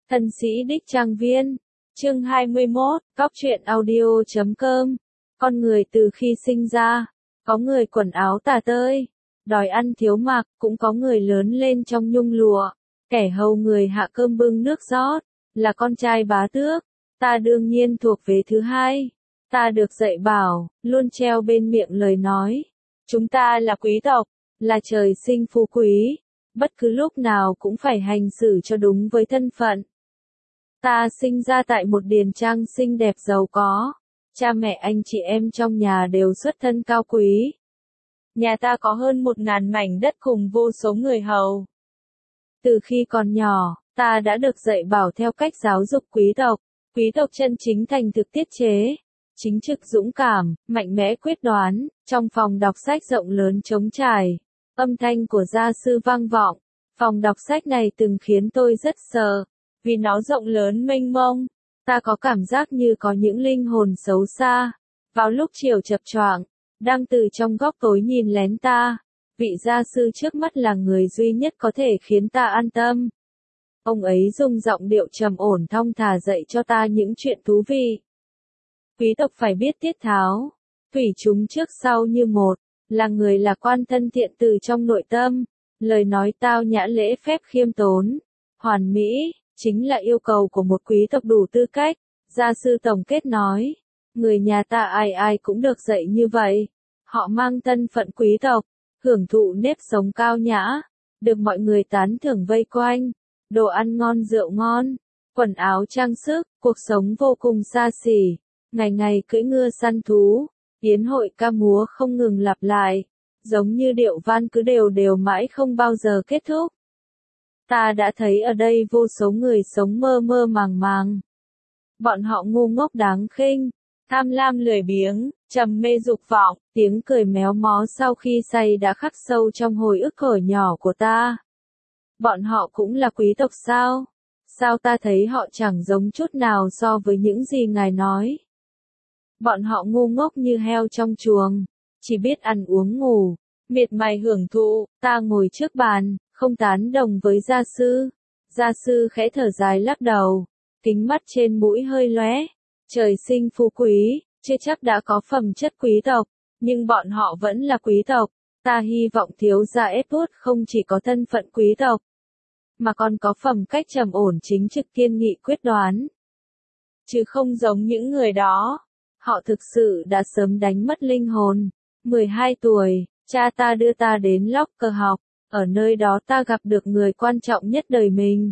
Thân sĩ đích trang viên. Chương 21, Cóc truyện audio.com. Con người từ khi sinh ra, có người quần áo tả tơi, đòi ăn thiếu mặc, cũng có người lớn lên trong nhung lụa, kẻ hầu người hạ cơm bưng nước rót, là con trai bá tước. Ta đương nhiên thuộc về thứ hai. Ta được dạy bảo, luôn treo bên miệng lời nói. Chúng ta là quý tộc, là trời sinh phú quý, bất cứ lúc nào cũng phải hành xử cho đúng với thân phận. Ta sinh ra tại một điền trang xinh đẹp giàu có, cha mẹ anh chị em trong nhà đều xuất thân cao quý. Nhà ta có hơn 1000 mảnh đất cùng vô số người hầu. Từ khi còn nhỏ, ta đã được dạy bảo theo cách giáo dục quý tộc chân chính thành thực tiết chế, chính trực dũng cảm, mạnh mẽ quyết đoán. Trong phòng đọc sách rộng lớn trống trải, âm thanh của gia sư vang vọng. Phòng đọc sách này từng khiến tôi rất sợ, vì nó rộng lớn mênh mông. Ta có cảm giác như có những linh hồn xấu xa, vào lúc chiều chập choạng, đang từ trong góc tối nhìn lén ta. Vị gia sư trước mắt là người duy nhất có thể khiến ta an tâm. Ông ấy dùng giọng điệu trầm ổn thong thả dạy cho ta những chuyện thú vị. Quý tộc phải biết tiết tháo, thủy chúng trước sau như một, là người lạc quan thân thiện từ trong nội tâm, lời nói tao nhã lễ phép khiêm tốn, hoàn mỹ, chính là yêu cầu của một quý tộc đủ tư cách. Gia sư tổng kết nói, người nhà ta ai ai cũng được dạy như vậy. Họ mang thân phận quý tộc, hưởng thụ nếp sống cao nhã, được mọi người tán thưởng vây quanh, đồ ăn ngon rượu ngon, quần áo trang sức, cuộc sống vô cùng xa xỉ, ngày ngày cưỡi ngựa săn thú, yến hội ca múa không ngừng lặp lại, giống như điệu van cứ đều đều mãi không bao giờ kết thúc. Ta đã thấy ở đây vô số người sống mơ mơ màng màng. Bọn họ ngu ngốc đáng khinh, tham lam lười biếng, trầm mê dục vọng, tiếng cười méo mó sau khi say đã khắc sâu trong hồi ức thuở nhỏ của ta. Bọn họ cũng là quý tộc sao? Sao ta thấy họ chẳng giống chút nào so với những gì ngài nói? Bọn họ ngu ngốc như heo trong chuồng, chỉ biết ăn uống ngủ, miệt mài hưởng thụ. Ta ngồi trước bàn, không tán đồng với gia sư. Gia sư khẽ thở dài lắc đầu, kính mắt trên mũi hơi lóe. Trời sinh phú quý, chưa chắc đã có phẩm chất quý tộc, nhưng bọn họ vẫn là quý tộc. Ta hy vọng thiếu gia Edward không chỉ có thân phận quý tộc, mà còn có phẩm cách trầm ổn chính trực kiên nghị quyết đoán. Chứ không giống những người đó. Họ thực sự đã sớm đánh mất linh hồn. 12 tuổi, cha ta đưa ta đến Locker học, ở nơi đó ta gặp được người quan trọng nhất đời mình.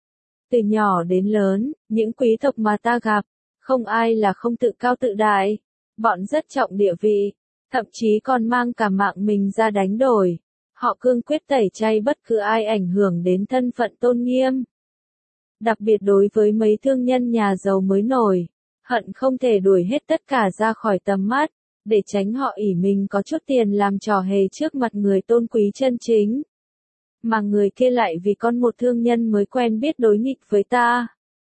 Từ nhỏ đến lớn, những quý tộc mà ta gặp, không ai là không tự cao tự đại. Bọn rất trọng địa vị, thậm chí còn mang cả mạng mình ra đánh đổi. Họ cương quyết tẩy chay bất cứ ai ảnh hưởng đến thân phận tôn nghiêm. Đặc biệt đối với mấy thương nhân nhà giàu mới nổi, hận không thể đuổi hết tất cả ra khỏi tầm mắt, để tránh họ ỷ mình có chút tiền làm trò hề trước mặt người tôn quý chân chính. Mà người kia lại vì con một thương nhân mới quen biết đối nghịch với ta.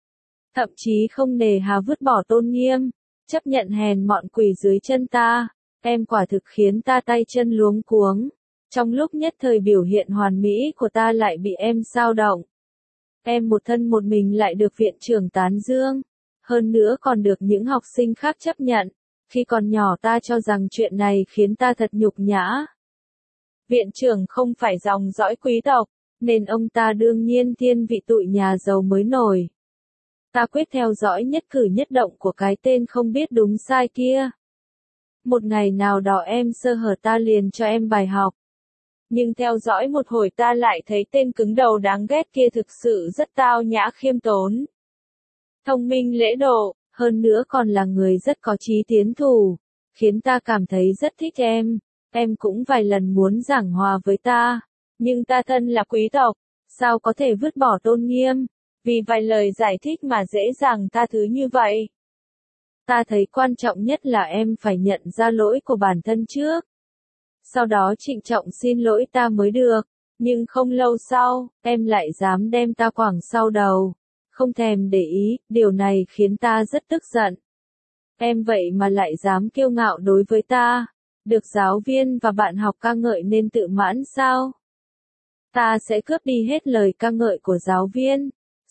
Thậm chí không nề hà vứt bỏ tôn nghiêm, chấp nhận hèn mọn quỳ dưới chân ta. Em quả thực khiến ta tay chân luống cuống. Trong lúc nhất thời biểu hiện hoàn mỹ của ta lại bị em xao động. Em một thân một mình lại được viện trưởng tán dương. Hơn nữa còn được những học sinh khác chấp nhận. Khi còn nhỏ ta cho rằng chuyện này khiến ta thật nhục nhã. Viện trưởng không phải dòng dõi quý tộc, nên ông ta đương nhiên thiên vị tụi nhà giàu mới nổi. Ta quyết theo dõi nhất cử nhất động của cái tên không biết đúng sai kia. Một ngày nào đó em sơ hở ta liền cho em bài học. Nhưng theo dõi một hồi ta lại thấy tên cứng đầu đáng ghét kia thực sự rất tao nhã khiêm tốn. Thông minh lễ độ, hơn nữa còn là người rất có chí tiến thủ, khiến ta cảm thấy rất thích em. Em cũng vài lần muốn giảng hòa với ta, nhưng ta thân là quý tộc, sao có thể vứt bỏ tôn nghiêm, vì vài lời giải thích mà dễ dàng tha thứ như vậy. Ta thấy quan trọng nhất là em phải nhận ra lỗi của bản thân trước. Sau đó trịnh trọng xin lỗi ta mới được, nhưng không lâu sau, em lại dám đem ta quẳng sau đầu. Không thèm để ý, điều này khiến ta rất tức giận. Em vậy mà lại dám kiêu ngạo đối với ta, được giáo viên và bạn học ca ngợi nên tự mãn sao? Ta sẽ cướp đi hết lời ca ngợi của giáo viên,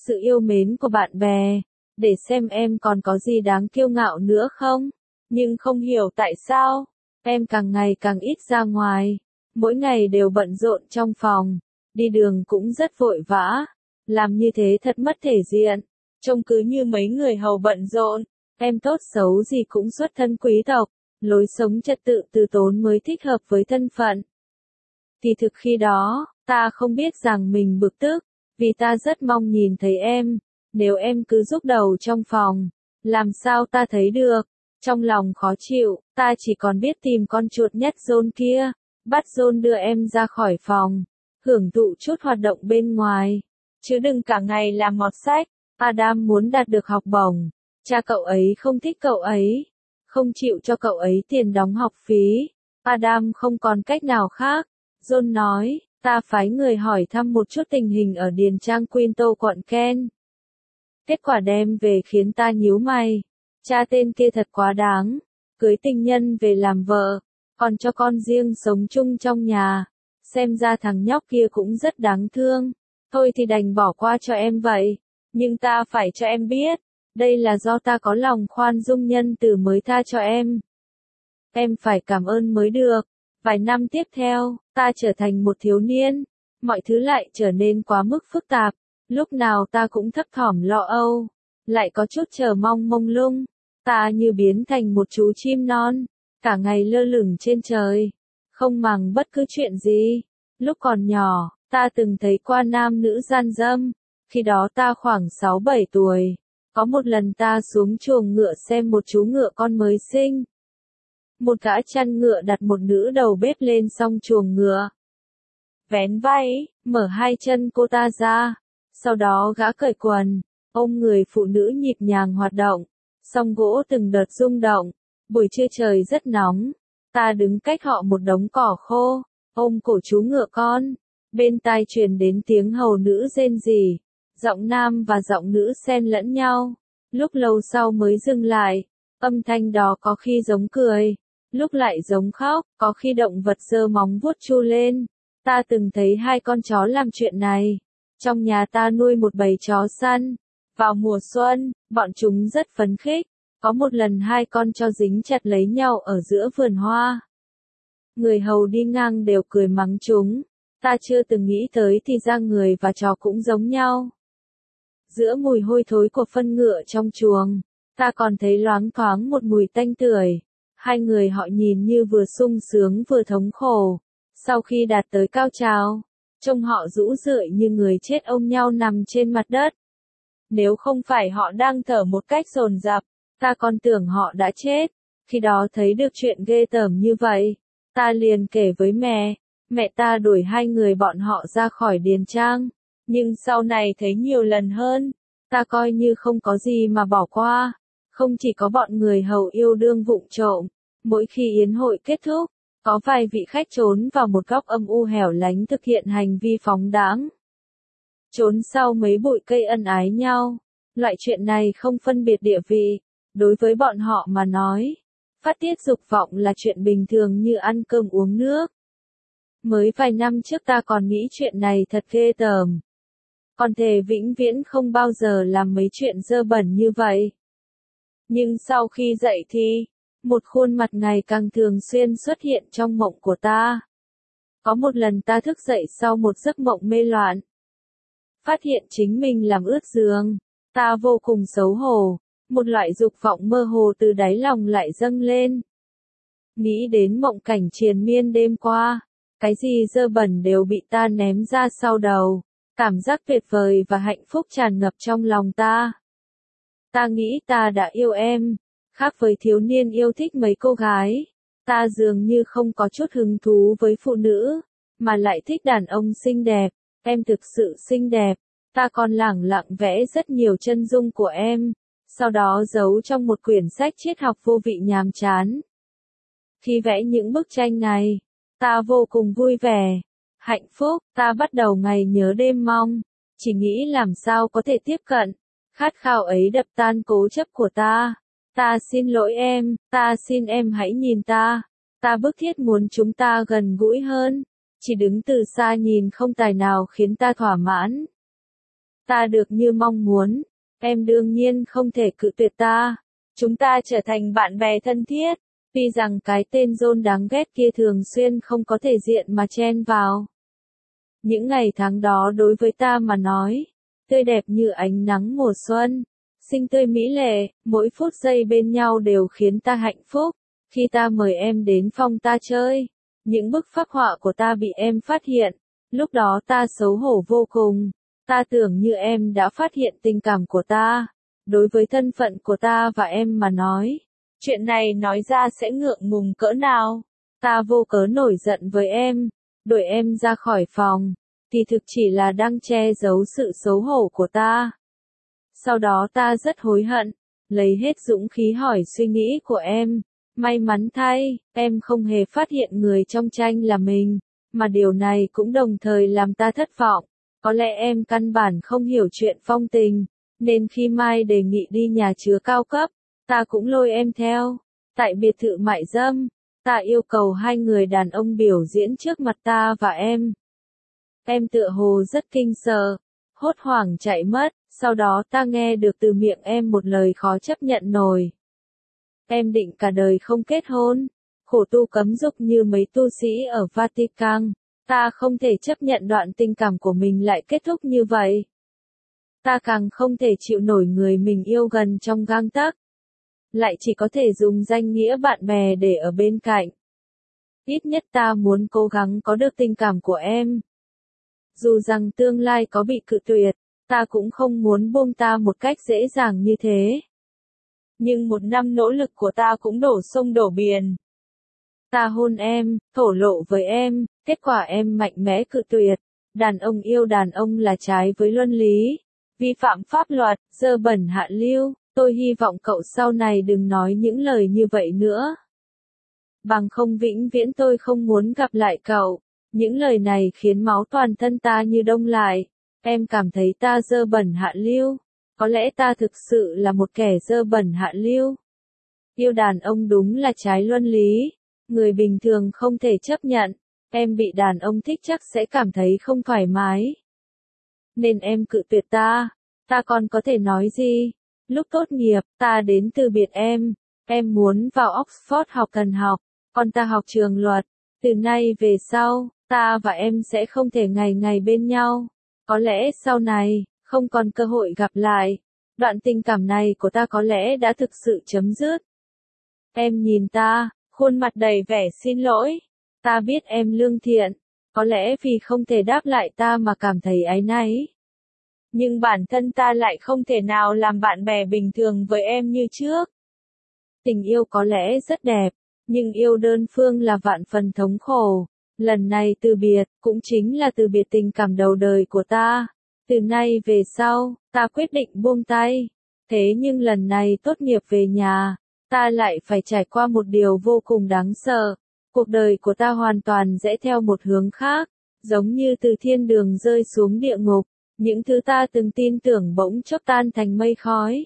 sự yêu mến của bạn bè, để xem em còn có gì đáng kiêu ngạo nữa không. Nhưng không hiểu tại sao, em càng ngày càng ít ra ngoài, mỗi ngày đều bận rộn trong phòng, đi đường cũng rất vội vã, làm như thế thật mất thể diện, trông cứ như mấy người hầu bận rộn. Em tốt xấu gì cũng xuất thân quý tộc, lối sống trật tự từ tốn mới thích hợp với thân phận. Thì thực khi đó, ta không biết rằng mình bực tức, vì ta rất mong nhìn thấy em, nếu em cứ rúc đầu trong phòng, làm sao ta thấy được. Trong lòng khó chịu, ta chỉ còn biết tìm con chuột nhắt John kia, bắt John đưa em ra khỏi phòng, hưởng thụ chút hoạt động bên ngoài, chứ đừng cả ngày làm mọt sách. Adam muốn đạt được học bổng, cha cậu ấy không thích cậu ấy, không chịu cho cậu ấy tiền đóng học phí. Adam không còn cách nào khác. John nói, ta phái người hỏi thăm một chút tình hình ở Điền Trang Quinto quận Kent. Kết quả đem về khiến ta nhíu mày. Cha tên kia thật quá đáng, cưới tình nhân về làm vợ, còn cho con riêng sống chung trong nhà. Xem ra thằng nhóc kia cũng rất đáng thương. Thôi thì đành bỏ qua cho em vậy. Nhưng ta phải cho em biết, đây là do ta có lòng khoan dung nhân từ mới tha cho em. Em phải cảm ơn mới được. Vài năm tiếp theo, ta trở thành một thiếu niên, mọi thứ lại trở nên quá mức phức tạp, lúc nào ta cũng thấp thỏm lo âu, lại có chút chờ mong mông lung, ta như biến thành một chú chim non, cả ngày lơ lửng trên trời, không màng bất cứ chuyện gì. Lúc còn nhỏ, ta từng thấy qua nam nữ gian dâm, khi đó ta khoảng 6-7 tuổi, có một lần ta xuống chuồng ngựa xem một chú ngựa con mới sinh. Một gã chăn ngựa đặt một nữ đầu bếp lên song chuồng ngựa. Vén váy, mở hai chân cô ta ra. Sau đó gã cởi quần, ôm người phụ nữ nhịp nhàng hoạt động. Song gỗ từng đợt rung động. Buổi trưa trời rất nóng. Ta đứng cách họ một đống cỏ khô, ôm cổ chú ngựa con. Bên tai truyền đến tiếng hầu nữ rên rỉ. Giọng nam và giọng nữ xen lẫn nhau. Lúc lâu sau mới dừng lại. Âm thanh đó có khi giống cười, lúc lại giống khóc, có khi động vật giơ móng vuốt chu lên. Ta từng thấy hai con chó làm chuyện này. Trong nhà ta nuôi một bầy chó săn. Vào mùa xuân, bọn chúng rất phấn khích. Có một lần hai con chó dính chặt lấy nhau ở giữa vườn hoa. Người hầu đi ngang đều cười mắng chúng. Ta chưa từng nghĩ tới thì ra người và chó cũng giống nhau. Giữa mùi hôi thối của phân ngựa trong chuồng, ta còn thấy loáng thoáng một mùi tanh tưởi. Hai người họ nhìn như vừa sung sướng vừa thống khổ. Sau khi đạt tới cao trào, trông họ rũ rượi như người chết ôm nhau nằm trên mặt đất. Nếu không phải họ đang thở một cách dồn dập, ta còn tưởng họ đã chết. Khi đó thấy được chuyện ghê tởm như vậy, ta liền kể với mẹ. Mẹ ta đuổi hai người bọn họ ra khỏi điền trang. Nhưng sau này thấy nhiều lần hơn, ta coi như không có gì mà bỏ qua. Không chỉ có bọn người hầu yêu đương vụng trộm, mỗi khi yến hội kết thúc, có vài vị khách trốn vào một góc âm u hẻo lánh thực hiện hành vi phóng đãng. Trốn sau mấy bụi cây ân ái nhau. Loại chuyện này không phân biệt địa vị, đối với bọn họ mà nói. Phát tiết dục vọng là chuyện bình thường như ăn cơm uống nước. Mới vài năm trước ta còn nghĩ chuyện này thật ghê tởm. Còn thề vĩnh viễn không bao giờ làm mấy chuyện dơ bẩn như vậy. Nhưng sau khi dậy thì, một khuôn mặt ngày càng thường xuyên xuất hiện trong mộng của ta. Có một lần ta thức dậy sau một giấc mộng mê loạn. Phát hiện chính mình làm ướt giường. Ta vô cùng xấu hổ. Một loại dục vọng mơ hồ từ đáy lòng lại dâng lên. Nghĩ đến mộng cảnh triền miên đêm qua. Cái gì dơ bẩn đều bị ta ném ra sau đầu. Cảm giác tuyệt vời và hạnh phúc tràn ngập trong lòng ta. Ta nghĩ ta đã yêu em. Khác với thiếu niên yêu thích mấy cô gái, ta dường như không có chút hứng thú với phụ nữ, mà lại thích đàn ông xinh đẹp. Em thực sự xinh đẹp. Ta còn lẳng lặng vẽ rất nhiều chân dung của em, sau đó giấu trong một quyển sách triết học vô vị nhàm chán. Khi vẽ những bức tranh này, ta vô cùng vui vẻ, hạnh phúc. Ta bắt đầu ngày nhớ đêm mong, chỉ nghĩ làm sao có thể tiếp cận. Khát khao ấy đập tan cố chấp của ta. Ta xin lỗi em, ta xin em hãy nhìn ta. Ta bức thiết muốn chúng ta gần gũi hơn. Chỉ đứng từ xa nhìn không tài nào khiến ta thỏa mãn. ta được như mong muốn. Em đương nhiên không thể cự tuyệt ta. Chúng ta trở thành bạn bè thân thiết. Tuy rằng cái tên John đáng ghét kia thường xuyên không có thể diện mà chen vào. Những ngày tháng đó đối với ta mà nói, tươi đẹp như ánh nắng mùa xuân, xinh tươi mỹ lệ, mỗi phút giây bên nhau đều khiến ta hạnh phúc. Khi ta mời em đến phòng ta chơi, những bức phác họa của ta bị em phát hiện, lúc đó ta xấu hổ vô cùng. Ta tưởng như em đã phát hiện tình cảm của ta. Đối với thân phận của ta và em mà nói, chuyện này nói ra sẽ ngượng ngùng cỡ nào. Ta vô cớ nổi giận với em, đuổi em ra khỏi phòng, thì thực chỉ là đang che giấu sự xấu hổ của ta. Sau đó ta rất hối hận, lấy hết dũng khí hỏi suy nghĩ của em. May mắn thay, em không hề phát hiện người trong tranh là mình, mà điều này cũng đồng thời làm ta thất vọng. Có lẽ em căn bản không hiểu chuyện phong tình, nên khi Mai đề nghị đi nhà chứa cao cấp, ta cũng lôi em theo. Tại biệt thự mại dâm, ta yêu cầu hai người đàn ông biểu diễn trước mặt ta và em. Em tựa hồ rất kinh sợ, hốt hoảng chạy mất, sau đó ta nghe được từ miệng em một lời khó chấp nhận nổi. Em định cả đời không kết hôn, khổ tu cấm dục như mấy tu sĩ ở Vatican. Ta không thể chấp nhận đoạn tình cảm của mình lại kết thúc như vậy. Ta càng không thể chịu nổi người mình yêu gần trong gang tấc, lại chỉ có thể dùng danh nghĩa bạn bè để ở bên cạnh. Ít nhất ta muốn cố gắng có được tình cảm của em. Dù rằng tương lai có bị cự tuyệt, ta cũng không muốn buông ta một cách dễ dàng như thế. Nhưng 1 năm nỗ lực của ta cũng đổ sông đổ biển. Ta hôn em, thổ lộ với em, kết quả em mạnh mẽ cự tuyệt. Đàn ông yêu đàn ông là trái với luân lý, vi phạm pháp luật, dơ bẩn hạ lưu. Tôi hy vọng cậu sau này đừng nói những lời như vậy nữa. Bằng không vĩnh viễn tôi không muốn gặp lại cậu. Những lời này khiến máu toàn thân ta như đông lại. Em cảm thấy ta dơ bẩn hạ lưu. Có lẽ ta thực sự là một kẻ dơ bẩn hạ lưu. Yêu đàn ông đúng là trái luân lý. Người bình thường không thể chấp nhận. Em bị đàn ông thích chắc sẽ cảm thấy không thoải mái. Nên em cự tuyệt ta. Ta còn có thể nói gì? Lúc tốt nghiệp, ta đến từ biệt em. Em muốn vào Oxford học cần học, còn ta học trường luật. Từ nay về sau, ta và em sẽ không thể ngày ngày bên nhau. Có lẽ sau này, không còn cơ hội gặp lại. Đoạn tình cảm này của ta có lẽ đã thực sự chấm dứt. Em nhìn ta, khuôn mặt đầy vẻ xin lỗi. Ta biết em lương thiện, có lẽ vì không thể đáp lại ta mà cảm thấy áy náy. Nhưng bản thân ta lại không thể nào làm bạn bè bình thường với em như trước. Tình yêu có lẽ rất đẹp, nhưng yêu đơn phương là vạn phần thống khổ. Lần này từ biệt, cũng chính là từ biệt tình cảm đầu đời của ta. Từ nay về sau, ta quyết định buông tay. Thế nhưng lần này tốt nghiệp về nhà, ta lại phải trải qua một điều vô cùng đáng sợ. Cuộc đời của ta hoàn toàn rẽ theo một hướng khác, giống như từ thiên đường rơi xuống địa ngục. Những thứ ta từng tin tưởng bỗng chốc tan thành mây khói.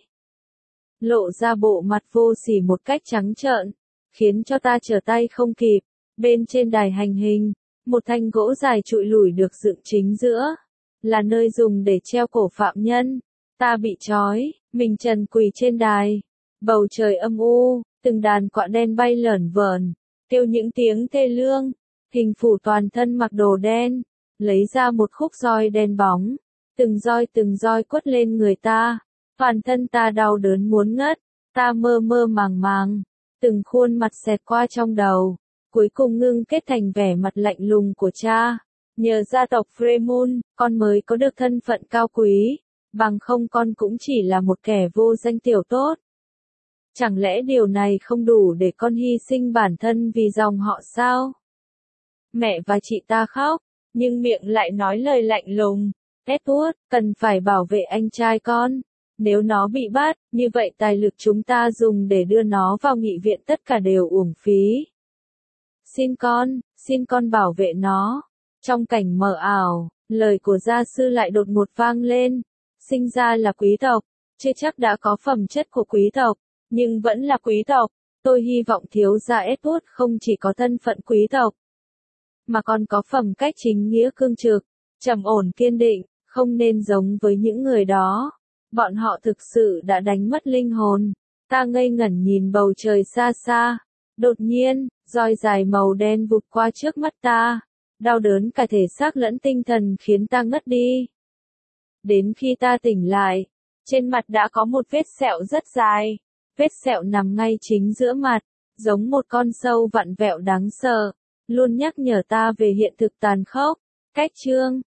Lộ ra bộ mặt vô sỉ một cách trắng trợn, khiến cho ta trở tay không kịp. Bên trên đài hành hình, một thanh gỗ dài trụi lủi được dựng chính giữa, là nơi dùng để treo cổ phạm nhân. Ta bị trói, mình trần quỳ trên đài. Bầu trời âm u, từng đàn quạ đen bay lởn vởn, kêu những tiếng thê lương. Hình phủ toàn thân mặc đồ đen, lấy ra một khúc roi đen bóng. Từng roi quất lên người ta. Toàn thân ta đau đớn muốn ngất. Ta mơ mơ màng màng. Từng khuôn mặt xẹt qua trong đầu. Cuối cùng ngưng kết thành vẻ mặt lạnh lùng của cha. Nhờ gia tộc Freemun, con mới có được thân phận cao quý. Bằng không con cũng chỉ là một kẻ vô danh tiểu tốt. Chẳng lẽ điều này không đủ để con hy sinh bản thân vì dòng họ sao? Mẹ và chị ta khóc, nhưng miệng lại nói lời lạnh lùng. Edward, cần phải bảo vệ anh trai con. Nếu nó bị bắt, như vậy tài lực chúng ta dùng để đưa nó vào nghị viện tất cả đều uổng phí. Xin con bảo vệ nó. Trong cảnh mờ ảo, lời của gia sư lại đột ngột vang lên. Sinh ra là quý tộc, chưa chắc đã có phẩm chất của quý tộc, nhưng vẫn là quý tộc. Tôi hy vọng thiếu gia Edward không chỉ có thân phận quý tộc, mà còn có phẩm cách chính nghĩa cương trực, trầm ổn kiên định, Không nên giống với những người đó. Bọn họ thực sự đã đánh mất linh hồn. Ta ngây ngẩn nhìn bầu trời xa xa. Đột nhiên, roi dài màu đen vụt qua trước mắt ta. Đau đớn cả thể xác lẫn tinh thần khiến ta ngất đi. Đến khi ta tỉnh lại, trên mặt đã có một vết sẹo rất dài. Vết sẹo nằm ngay chính giữa mặt, giống một con sâu vặn vẹo đáng sợ, luôn nhắc nhở ta về hiện thực tàn khốc. Cách chương